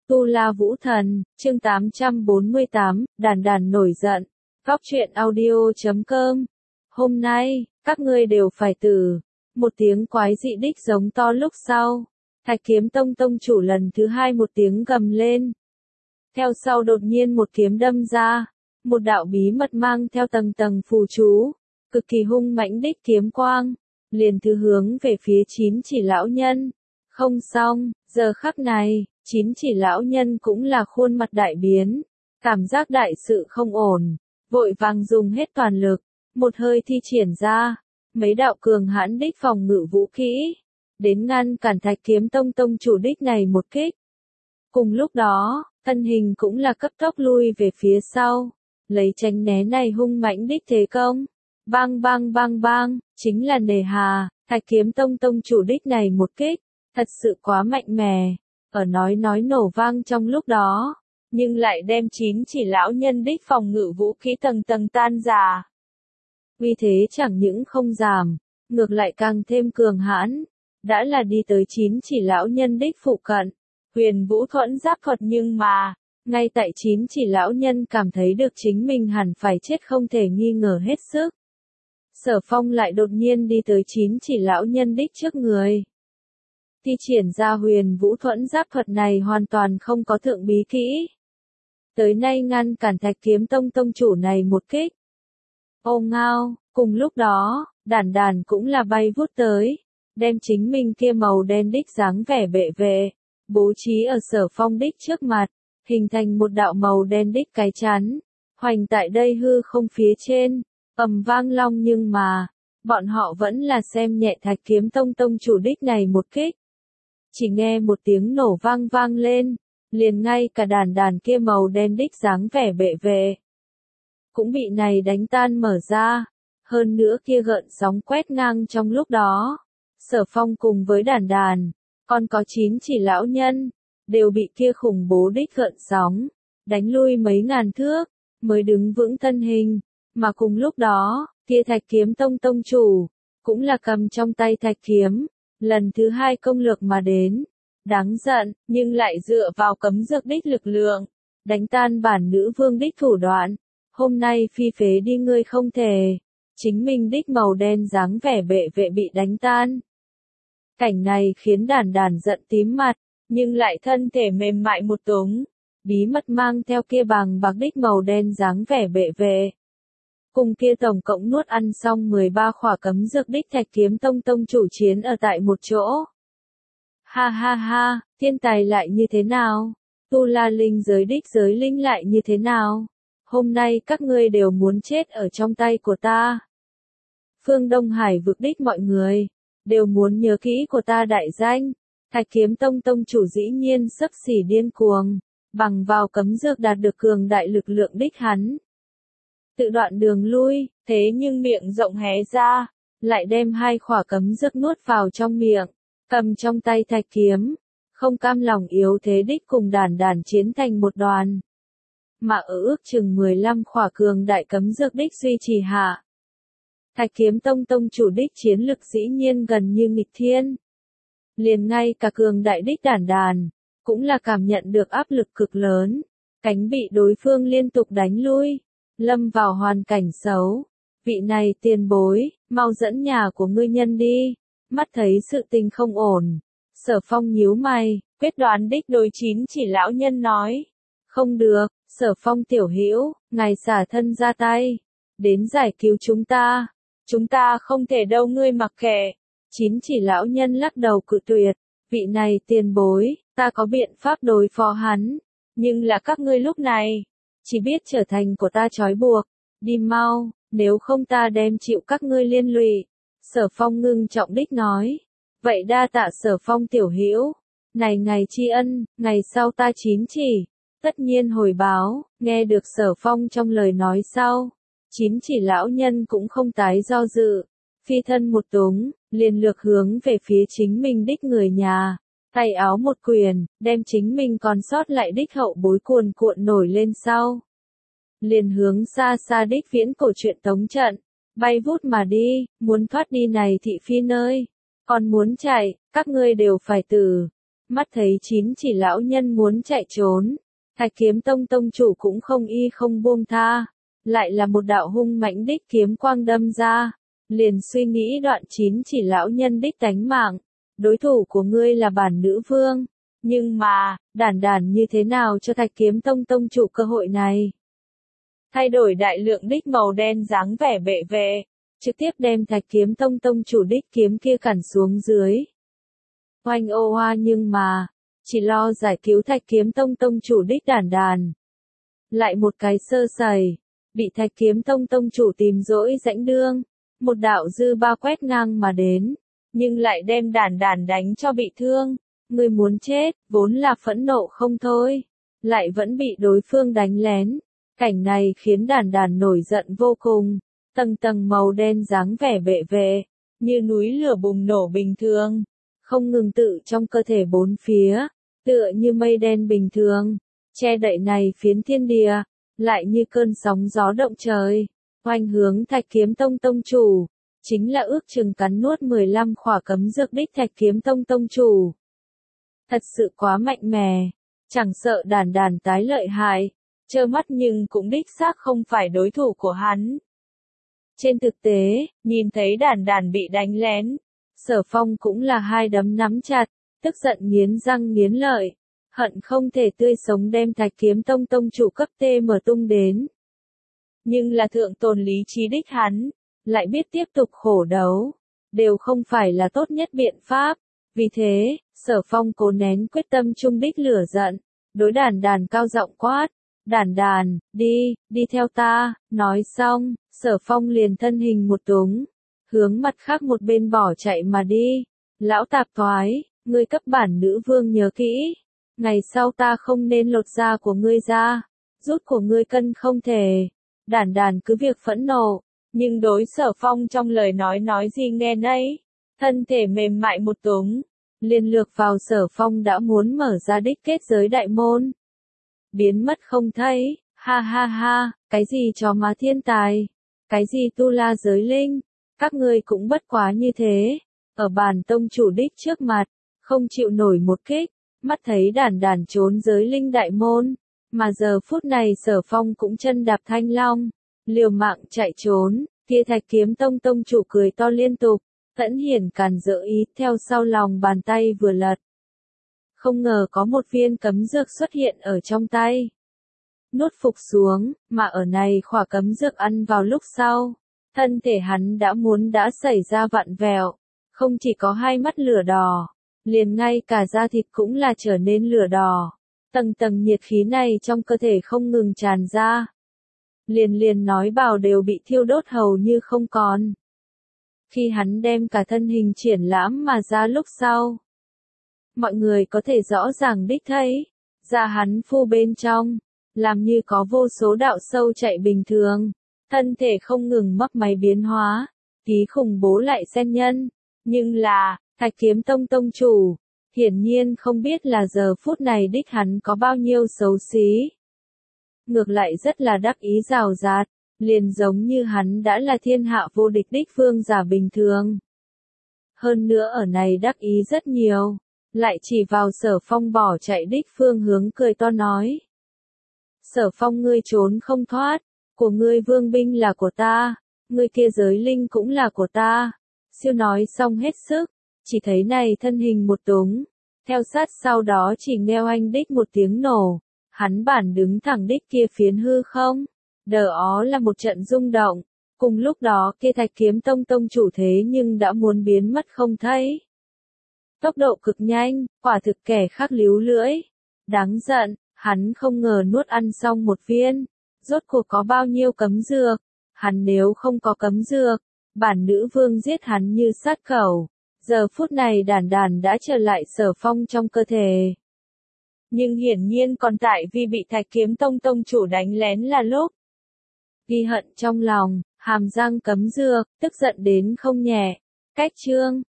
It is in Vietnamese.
Tu La Vũ Thần, chương 848, đàn đàn nổi giận. Góc truyện audio.com. Hôm nay, các ngươi đều phải tử. Một tiếng quái dị đích giống to lúc sau. Thạch Kiếm Tông tông chủ lần thứ hai một tiếng gầm lên. Theo sau đột nhiên một kiếm đâm ra. Một đạo bí mật mang theo tầng tầng phù chú. Cực kỳ hung mãnh đích kiếm quang. Liền thứ hướng về phía chín chỉ lão nhân. Không xong, giờ khắc này, chín chỉ lão nhân cũng là khuôn mặt đại biến. Cảm giác đại sự không ổn. Vội vàng dùng hết toàn lực. Một hơi thi triển ra. Mấy đạo cường hãn đích phòng ngự vũ kỹ. Đến ngăn cản Thạch Kiếm Tông tông chủ đích này một kích. Cùng lúc đó, thân hình cũng là cấp tốc lui về phía sau. Lấy tránh né này hung mãnh đích thế công. Bang bang bang bang, chính là nề hà, Thạch Kiếm Tông tông chủ đích này một kích. Thật sự quá mạnh mẽ. Ở nói nổ vang trong lúc đó. Nhưng lại đem chín chỉ lão nhân đích phòng ngự vũ khí tầng tầng tan rã. Uy thế chẳng những không giảm, ngược lại càng thêm cường hãn. Đã là đi tới chín chỉ lão nhân đích phụ cận. Huyền Vũ Thuẫn Giáp thuật nhưng mà, ngay tại chín chỉ lão nhân cảm thấy được chính mình hẳn phải chết không thể nghi ngờ hết sức. Sở Phong lại đột nhiên đi tới chín chỉ lão nhân đích trước người. Thi triển ra Huyền Vũ Thuẫn Giáp thuật này hoàn toàn không có thượng bí kỹ. Tới nay ngăn cản Thạch Kiếm Tông tông chủ này một kích. Ô ngao, cùng lúc đó, đàn đàn cũng là bay vút tới, đem chính mình kia màu đen đích dáng vẻ bệ vệ, bố trí ở Sở Phong đích trước mặt, hình thành một đạo màu đen đích cái chắn, hoành tại đây hư không phía trên, ầm vang long nhưng mà, bọn họ vẫn là xem nhẹ Thạch Kiếm Tông tông chủ đích này một kích. Chỉ nghe một tiếng nổ vang vang lên, liền ngay cả đàn đàn kia màu đen đích dáng vẻ bệ vệ. Cũng bị này đánh tan mở ra, hơn nữa kia gợn sóng quét ngang trong lúc đó. Sở Phong cùng với đàn đàn, còn có chín chỉ lão nhân, đều bị kia khủng bố đích gợn sóng, đánh lui mấy ngàn thước, mới đứng vững thân hình. Mà cùng lúc đó, kia Thạch Kiếm Tông tông chủ, cũng là cầm trong tay thạch kiếm. Lần thứ hai công lược mà đến, đáng giận, nhưng lại dựa vào cấm dược đích lực lượng, đánh tan bản nữ vương đích thủ đoạn. Hôm nay phi phế đi ngươi không thể, chính mình đích màu đen dáng vẻ bệ vệ bị đánh tan. Cảnh này khiến đàn đàn giận tím mặt, nhưng lại thân thể mềm mại một túng, bí mật mang theo kia bằng bạc đích màu đen dáng vẻ bệ vệ. Cùng kia tổng cộng nuốt ăn xong 13 khỏa cấm dược đích Thạch Kiếm Tông tông chủ chiến ở tại một chỗ. Ha ha ha, thiên tài lại như thế nào? Tu La linh giới đích giới linh lại như thế nào? Hôm nay các ngươi đều muốn chết ở trong tay của ta. Phương Đông Hải vực đích mọi người, đều muốn nhớ kỹ của ta đại danh. Thạch Kiếm Tông tông chủ dĩ nhiên xấp xỉ điên cuồng, bằng vào cấm dược đạt được cường đại lực lượng đích hắn. Tự đoạn đường lui, thế nhưng miệng rộng hé ra, lại đem 2 khỏa cấm dược nuốt vào trong miệng, cầm trong tay thạch kiếm, không cam lòng yếu thế đích cùng đàn đàn chiến thành một đoàn. Mà ở ước chừng 15 khỏa cường đại cấm dược đích duy trì hạ. Thạch Kiếm Tông tông chủ đích chiến lực dĩ nhiên gần như nghịch thiên. Liền ngay cả cường đại đích đàn đàn, cũng là cảm nhận được áp lực cực lớn, cánh bị đối phương liên tục đánh lui. Lâm vào hoàn cảnh xấu. Vị này tiền bối, mau dẫn nhà của ngươi nhân đi. Mắt thấy sự tình không ổn. Sở Phong nhíu mày, quyết đoán đích đối chín chỉ lão nhân nói. Không được, Sở Phong tiểu hữu, ngài xả thân ra tay. Đến giải cứu chúng ta. Chúng ta không thể đâu ngươi mặc kệ. Chín chỉ lão nhân lắc đầu cự tuyệt. Vị này tiền bối, ta có biện pháp đối phó hắn. Nhưng là các ngươi lúc này chỉ biết trở thành của ta trói buộc, đi mau, nếu không ta đem chịu các ngươi liên lụy. Sở Phong ngưng trọng đích nói, vậy đa tạ Sở Phong tiểu hữu, này ngày tri ân, ngày sau ta chín chỉ, tất nhiên hồi báo. Nghe được Sở Phong trong lời nói sau, chín chỉ lão nhân cũng không tái do dự, phi thân một túng, liền lược hướng về phía chính mình đích người nhà. Tay áo một quyền, đem chính mình còn sót lại đích hậu bối cuồn cuộn nổi lên sau. Liền hướng xa xa đích viễn cổ truyện tống trận, bay vút mà đi, muốn thoát đi này thị phi nơi. Còn muốn chạy, các ngươi đều phải tử. Mắt thấy chín chỉ lão nhân muốn chạy trốn, Thạch Kiếm Tông tông chủ cũng không y không buông tha, lại là một đạo hung mãnh đích kiếm quang đâm ra, liền suy nghĩ đoạn chín chỉ lão nhân đích tánh mạng, đối thủ của ngươi là bản nữ vương, nhưng mà, Đản Đản như thế nào cho Thạch Kiếm Tông tông chủ cơ hội này? Thay đổi đại lượng đích màu đen dáng vẻ bệ vệ, trực tiếp đem Thạch Kiếm Tông tông chủ đích kiếm kia cản xuống dưới. Oanh ô hoa, nhưng mà, chỉ lo giải cứu Thạch Kiếm Tông tông chủ đích Đản Đản. Lại một cái sơ sẩy, bị Thạch Kiếm Tông tông chủ tìm dỗi rãnh đương, một đạo dư ba quét ngang mà đến, nhưng lại đem Đản Đản đánh cho bị thương. Người muốn chết, vốn là phẫn nộ không thôi, lại vẫn bị đối phương đánh lén. Cảnh này khiến Đản Đản nổi giận vô cùng, tầng tầng màu đen dáng vẻ bệ vệ, như núi lửa bùng nổ bình thường, không ngừng tự trong cơ thể bốn phía, tựa như mây đen bình thường, che đậy này phiến thiên địa, lại như cơn sóng gió động trời, oanh hướng Thạch Kiếm Tông tông chủ, chính là ước chừng cắn nuốt 15 khỏa cấm dược đích Thạch Kiếm Tông tông chủ. Thật sự quá mạnh mẽ, chẳng sợ Đản Đản tái lợi hại, trơ mắt nhưng cũng đích xác không phải đối thủ của hắn. Trên thực tế, nhìn thấy Đản Đản bị đánh lén, Sở Phong cũng là hai đấm nắm chặt, tức giận nghiến răng nghiến lợi, hận không thể tươi sống đem Thạch Kiếm Tông tông chủ cấp tê mở tung đến. Nhưng là thượng tồn lý trí đích hắn, lại biết tiếp tục khổ đấu, đều không phải là tốt nhất biện pháp. Vì thế, Sở Phong cố nén quyết tâm trung đích lửa giận, đối Đản Đản cao giọng quát, Đản Đản, đi theo ta, nói xong, Sở Phong liền thân hình một túng, hướng mặt khác một bên bỏ chạy mà đi. Lão tạp thoái, ngươi cấp bản nữ vương nhớ kỹ, ngày sau ta không nên lột da của ngươi ra, rút của ngươi cân không thể. Đản Đản cứ việc phẫn nộ, nhưng đối Sở Phong trong lời nói gì nghe nấy, thân thể mềm mại một túng, liền lược vào Sở Phong đã muốn mở ra đích kết giới đại môn. Biến mất không thấy, ha ha ha, cái gì chó má thiên tài, cái gì tu la giới linh, các ngươi cũng bất quá như thế, ở bản tông chủ đích trước mặt, không chịu nổi một kích, mắt thấy Đản Đản trốn giới linh đại môn, mà giờ phút này Sở Phong cũng chân đạp thanh long, liều mạng chạy trốn, kia Thạch Kiếm Tông tông chủ cười to liên tục, Tẫn Hiển càn dỡ ý theo sau lòng bàn tay vừa lật. Không ngờ có một viên cấm dược xuất hiện ở trong tay. Nuốt phục xuống, mà ở này khỏa cấm dược ăn vào lúc sau, thân thể hắn đã xảy ra vặn vẹo, không chỉ có hai mắt lửa đỏ, liền ngay cả da thịt cũng là trở nên lửa đỏ. Tầng tầng nhiệt khí này trong cơ thể không ngừng tràn ra. Liền nói bào đều bị thiêu đốt hầu như không còn. Khi hắn đem cả thân hình triển lãm mà ra lúc sau, mọi người có thể rõ ràng đích thấy, da hắn phu bên trong, làm như có vô số đạo sâu chạy bình thường, thân thể không ngừng mấp máy biến hóa, tí khủng bố lại xen nhân, nhưng là, Thạch Kiếm Tông tông chủ, hiển nhiên không biết là giờ phút này đích hắn có bao nhiêu xấu xí. Ngược lại rất là đắc ý rào rạt, liền giống như hắn đã là thiên hạ vô địch đích vương giả bình thường. Hơn nữa ở này đắc ý rất nhiều, lại chỉ vào Sở Phong bỏ chạy đích phương hướng cười to nói. Sở Phong, ngươi trốn không thoát, của ngươi vương binh là của ta, ngươi kia giới linh cũng là của ta. Siêu nói xong hết sức, chỉ thấy này thân hình một túng, theo sát sau đó chỉ nghe oanh đích một tiếng nổ, hắn bản đứng thẳng đích kia phiến hư không, đờ ó là một trận rung động, cùng lúc đó kia Thạch Kiếm Tông tông chủ thế nhưng đã muốn biến mất không thấy. Tốc độ cực nhanh, quả thực kẻ khác líu lưỡi, đáng giận, hắn không ngờ nuốt ăn xong một viên, rốt cuộc có bao nhiêu cấm dược, hắn nếu không có cấm dược, bản nữ vương giết hắn như sát cẩu. Giờ phút này Đản Đản đã trở lại Sở Phong trong cơ thể. Nhưng hiển nhiên còn tại vì bị Thạch Kiếm Tông tông chủ đánh lén là lúc. Ghi hận trong lòng, hàm răng cấm dược, tức giận đến không nhẹ. Cách chương